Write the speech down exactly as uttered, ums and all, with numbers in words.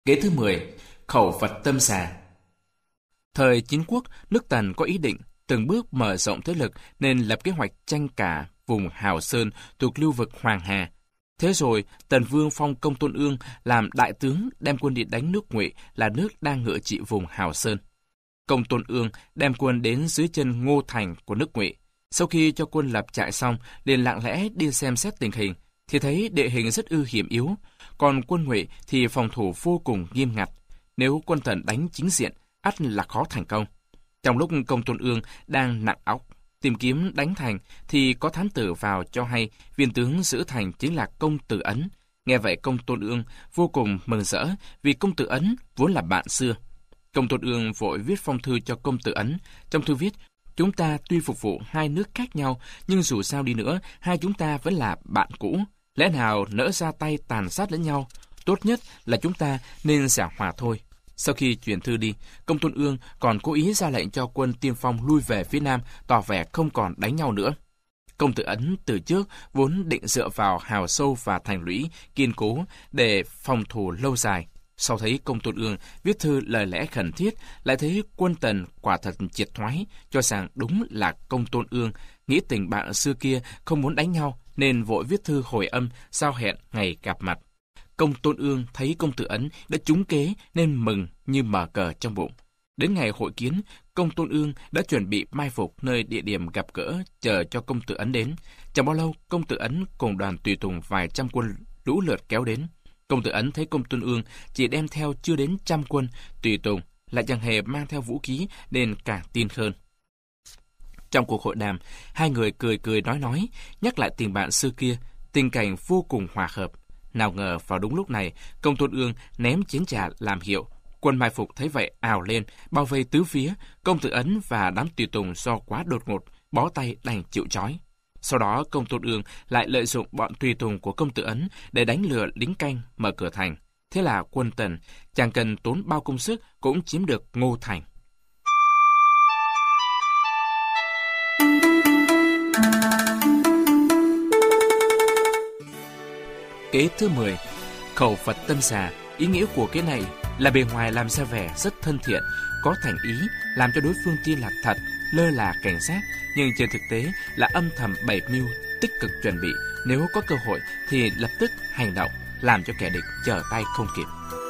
Kế thứ mười, khẩu Phật tâm xà. Thời Chiến Quốc, nước Tần có ý định từng bước mở rộng thế lực nên lập kế hoạch tranh cả vùng Hào Sơn thuộc lưu vực Hoàng Hà. Thế rồi, Tần Vương phong Công Tôn Ương làm đại tướng đem quân đi đánh nước Ngụy là nước đang ngự trị vùng Hào Sơn. Công Tôn Ương đem quân đến dưới chân Ngô Thành của nước Ngụy. Sau khi cho quân lập trại xong, liền lặng lẽ đi xem xét tình hình, thì thấy địa hình rất ư hiểm yếu, còn quân Ngụy thì phòng thủ vô cùng nghiêm ngặt. Nếu quân Tần đánh chính diện, ắt là khó thành công. Trong lúc Công Tôn Ương đang nặng óc tìm kiếm đánh thành, thì có thám tử vào cho hay viên tướng giữ thành chính là Công Tử Ấn. Nghe vậy Công Tôn Ương vô cùng mừng rỡ, vì Công Tử Ấn vốn là bạn xưa. Công Tôn Ương vội viết phong thư cho Công Tử Ấn. Trong thư viết: chúng ta tuy phục vụ hai nước khác nhau, nhưng dù sao đi nữa, hai chúng ta vẫn là bạn cũ. Lẽ nào nỡ ra tay tàn sát lẫn nhau? Tốt nhất là chúng ta nên giảng hòa thôi. Sau khi chuyển thư đi, Công Tôn Ương còn cố ý ra lệnh cho quân tiên phong lui về phía nam, tỏ vẻ không còn đánh nhau nữa. Công Tử Ấn từ trước vốn định dựa vào hào sâu và thành lũy kiên cố để phòng thủ lâu dài. Sau thấy Công Tôn Ương viết thư lời lẽ khẩn thiết, lại thấy quân Tần quả thật triệt thoái, cho rằng đúng là Công Tôn Ương nghĩ tình bạn xưa kia không muốn đánh nhau, nên vội viết thư hồi âm giao hẹn ngày gặp mặt. Công Tôn Ương thấy Công Tử Ấn đã trúng kế nên mừng như mở cờ trong bụng. Đến ngày hội kiến, Công Tôn Ương đã chuẩn bị mai phục nơi địa điểm gặp gỡ, chờ cho Công Tử Ấn đến. Chẳng bao lâu, Công Tử Ấn cùng đoàn tùy tùng vài trăm quân lũ lượt kéo đến. Công Tử Ấn thấy Công Tôn Ương chỉ đem theo chưa đến trăm quân tùy tùng, lại chẳng hề mang theo vũ khí nên càng tin hơn. Trong cuộc hội đàm, hai người cười cười nói nói, nhắc lại tình bạn xưa kia, tình cảnh vô cùng hòa hợp. Nào ngờ vào đúng lúc này, Công Tôn Ương ném chiến trà làm hiệu. Quân mai phục thấy vậy ào lên, bao vây tứ phía. Công Tử Ấn và đám tùy tùng do quá đột ngột, bó tay đành chịu trói. Sau đó Công Tôn Ương lại lợi dụng bọn tùy tùng của Công Tử Ấn để đánh lừa lính canh mở cửa thành. Thế là quân Tần chẳng cần tốn bao công sức cũng chiếm được Ngô Thành. Kế thứ mười, khẩu Phật tâm xà. Ý nghĩa của kế này là bề ngoài làm ra vẻ rất thân thiện, có thành ý, làm cho đối phương tin là thật, lơ là cảnh giác, nhưng trên thực tế là âm thầm bày mưu, tích cực chuẩn bị, nếu có cơ hội thì lập tức hành động, làm cho kẻ địch trở tay không kịp.